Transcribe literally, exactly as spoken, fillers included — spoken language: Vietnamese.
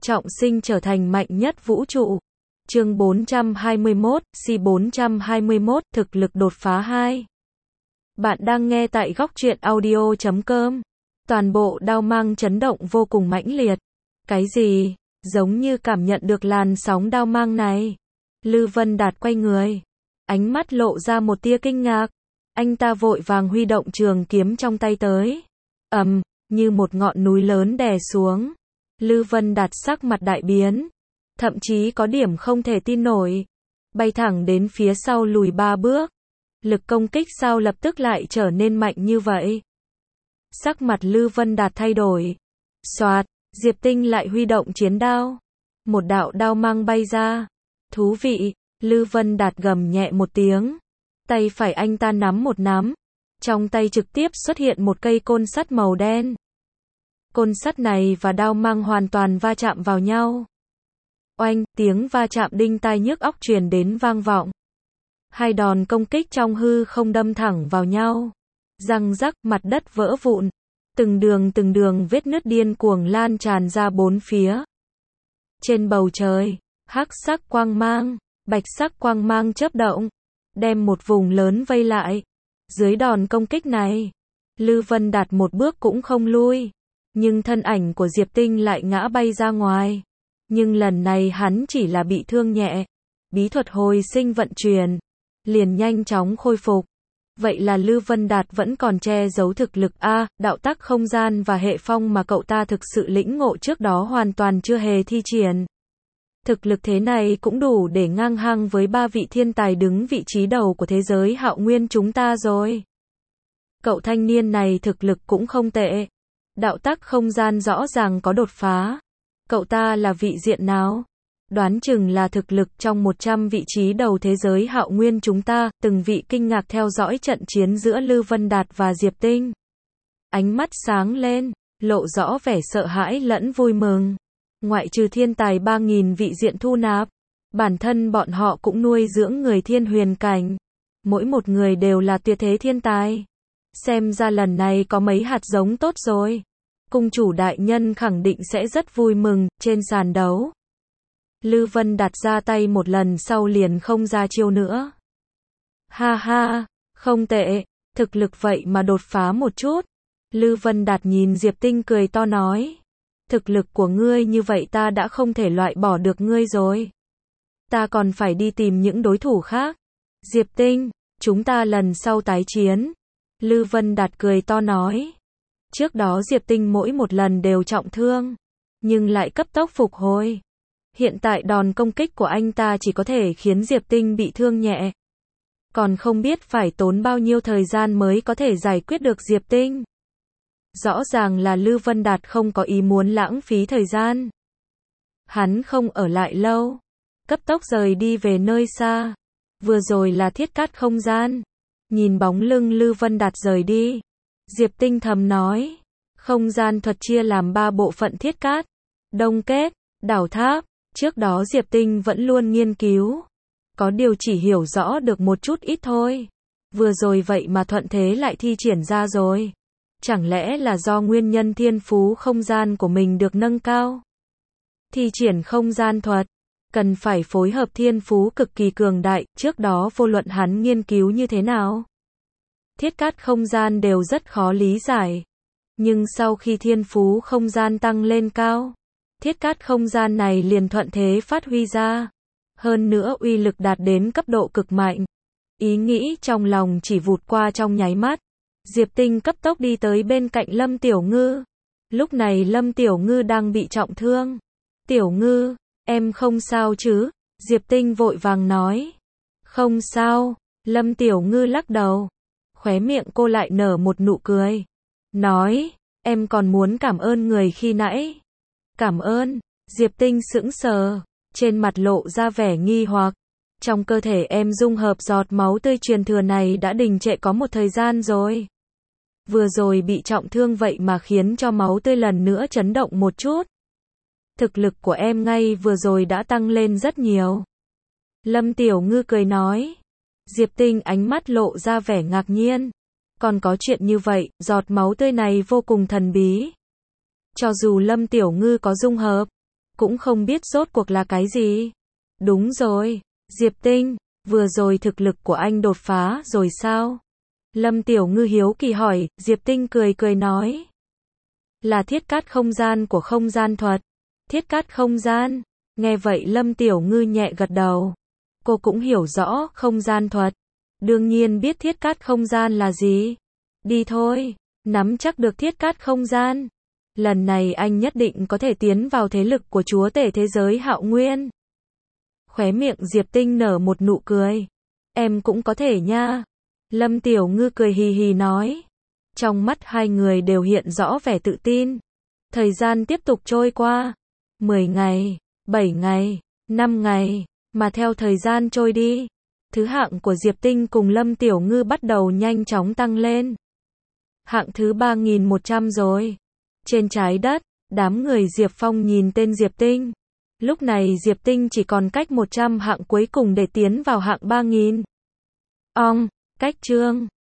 trọng sinh trở thành mạnh nhất vũ trụ. Chương bốn trăm hai mươi mốt, C bốn trăm hai mươi mốt, thực lực đột phá hai. Bạn đang nghe tại góc truyện audio chấm com. Toàn bộ đao mang chấn động vô cùng mãnh liệt. Cái gì? Giống như cảm nhận được làn sóng đao mang này. Lư Vân Đạt quay người. Ánh mắt lộ ra một tia kinh ngạc. Anh ta vội vàng huy động trường kiếm trong tay tới. Ầm, như một ngọn núi lớn đè xuống. Lư Vân Đạt sắc mặt đại biến. Thậm chí có điểm không thể tin nổi. Bay thẳng đến phía sau lùi ba bước. Lực công kích sao lập tức lại trở nên mạnh như vậy? Sắc mặt Lư Vân Đạt thay đổi. Xoạt, Diệp Tinh lại huy động chiến đao. Một đạo đao mang bay ra. Thú vị, Lư Vân Đạt gầm nhẹ một tiếng. Tay phải anh ta nắm một nắm. Trong tay trực tiếp xuất hiện một cây côn sắt màu đen. Côn sắt này và đao mang hoàn toàn va chạm vào nhau. Oanh, tiếng va chạm đinh tai nhức óc truyền đến vang vọng. Hai đòn công kích trong hư không đâm thẳng vào nhau. Răng rắc, mặt đất vỡ vụn. Từng đường từng đường vết nứt điên cuồng lan tràn ra bốn phía. Trên bầu trời, hắc sắc quang mang, bạch sắc quang mang chớp động, đem một vùng lớn vây lại. Dưới đòn công kích này, Lư Vân Đạt một bước cũng không lui. Nhưng thân ảnh của Diệp Tinh lại ngã bay ra ngoài. Nhưng lần này hắn chỉ là bị thương nhẹ. Bí thuật hồi sinh vận chuyển, liền nhanh chóng khôi phục. Vậy là Lư Vân Đạt vẫn còn che giấu thực lực A, đạo tắc không gian và hệ phong mà cậu ta thực sự lĩnh ngộ trước đó hoàn toàn chưa hề thi triển. Thực lực thế này cũng đủ để ngang hàng với ba vị thiên tài đứng vị trí đầu của thế giới Hạo Nguyên chúng ta rồi. Cậu thanh niên này thực lực cũng không tệ. Đạo tắc không gian rõ ràng có đột phá. Cậu ta là vị diện nào? Đoán chừng là thực lực trong một trăm vị trí đầu thế giới Hạo Nguyên chúng ta. Từng vị kinh ngạc theo dõi trận chiến giữa Lư Vân Đạt và Diệp Tinh. Ánh mắt sáng lên, lộ rõ vẻ sợ hãi lẫn vui mừng. Ngoại trừ thiên tài ba nghìn vị diện thu nạp, bản thân bọn họ cũng nuôi dưỡng người thiên huyền cảnh. Mỗi một người đều là tuyệt thế thiên tài. Xem ra lần này có mấy hạt giống tốt rồi. Cung chủ đại nhân khẳng định sẽ rất vui mừng. Trên sàn đấu, Lư Vân Đạt ra tay một lần sau liền không ra chiêu nữa. Ha ha, không tệ, thực lực vậy mà đột phá một chút. Lư Vân Đạt nhìn Diệp Tinh cười to nói. Thực lực của ngươi như vậy ta đã không thể loại bỏ được ngươi rồi. Ta còn phải đi tìm những đối thủ khác. Diệp Tinh, chúng ta lần sau tái chiến. Lư Vân Đạt cười to nói. Trước đó Diệp Tinh mỗi một lần đều trọng thương, nhưng lại cấp tốc phục hồi. Hiện tại đòn công kích của anh ta chỉ có thể khiến Diệp Tinh bị thương nhẹ. Còn không biết phải tốn bao nhiêu thời gian mới có thể giải quyết được Diệp Tinh. Rõ ràng là Lư Vân Đạt không có ý muốn lãng phí thời gian. Hắn không ở lại lâu, cấp tốc rời đi về nơi xa. Vừa rồi là thiết cát không gian. Nhìn bóng lưng Lư Vân Đạt rời đi, Diệp Tinh thầm nói. Không gian thuật chia làm ba bộ phận thiết cát, đông kết, đảo tháp. Trước đó Diệp Tinh vẫn luôn nghiên cứu. Có điều chỉ hiểu rõ được một chút ít thôi. Vừa rồi vậy mà thuận thế lại thi triển ra rồi. Chẳng lẽ là do nguyên nhân thiên phú không gian của mình được nâng cao? Thi triển không gian thuật, cần phải phối hợp thiên phú cực kỳ cường đại. Trước đó vô luận hắn nghiên cứu như thế nào, thiết cát không gian đều rất khó lý giải. Nhưng sau khi thiên phú không gian tăng lên cao, thiết cát không gian này liền thuận thế phát huy ra. Hơn nữa uy lực đạt đến cấp độ cực mạnh. Ý nghĩ trong lòng chỉ vụt qua trong nháy mắt. Diệp Tinh cấp tốc đi tới bên cạnh Lâm Tiểu Ngư. Lúc này Lâm Tiểu Ngư đang bị trọng thương. Tiểu Ngư, em không sao chứ? Diệp Tinh vội vàng nói. Không sao. Lâm Tiểu Ngư lắc đầu. Khóe miệng cô lại nở một nụ cười. Nói, em còn muốn cảm ơn người khi nãy. Cảm ơn. Diệp Tinh sững sờ, trên mặt lộ ra vẻ nghi hoặc. Trong cơ thể em dung hợp giọt máu tươi truyền thừa này đã đình trệ có một thời gian rồi. Vừa rồi bị trọng thương vậy mà khiến cho máu tươi lần nữa chấn động một chút. Thực lực của em ngay vừa rồi đã tăng lên rất nhiều. Lâm Tiểu Ngư cười nói. Diệp Tinh ánh mắt lộ ra vẻ ngạc nhiên. Còn có chuyện như vậy, giọt máu tươi này vô cùng thần bí. Cho dù Lâm Tiểu Ngư có dung hợp, cũng không biết rốt cuộc là cái gì. Đúng rồi, Diệp Tinh, vừa rồi thực lực của anh đột phá rồi sao? Lâm Tiểu Ngư hiếu kỳ hỏi, Diệp Tinh cười cười nói. Là thiết cát không gian của không gian thuật. Thiết cát không gian. Nghe vậy Lâm Tiểu Ngư nhẹ gật đầu. Cô cũng hiểu rõ không gian thuật. Đương nhiên biết thiết cát không gian là gì. Đi thôi, nắm chắc được thiết cát không gian. Lần này anh nhất định có thể tiến vào thế lực của chúa tể thế giới Hạo Nguyên. Khóe miệng Diệp Tinh nở một nụ cười. Em cũng có thể nha. Lâm Tiểu Ngư cười hì hì nói. Trong mắt hai người đều hiện rõ vẻ tự tin. Thời gian tiếp tục trôi qua. mười ngày, bảy ngày, năm ngày, mà theo thời gian trôi đi, thứ hạng của Diệp Tinh cùng Lâm Tiểu Ngư bắt đầu nhanh chóng tăng lên. Hạng thứ ba nghìn một trăm rồi. Trên trái đất, đám người Diệp Phong nhìn tên Diệp Tinh. Lúc này Diệp Tinh chỉ còn cách một trăm hạng cuối cùng để tiến vào hạng ba nghìn. Ong, cách chương.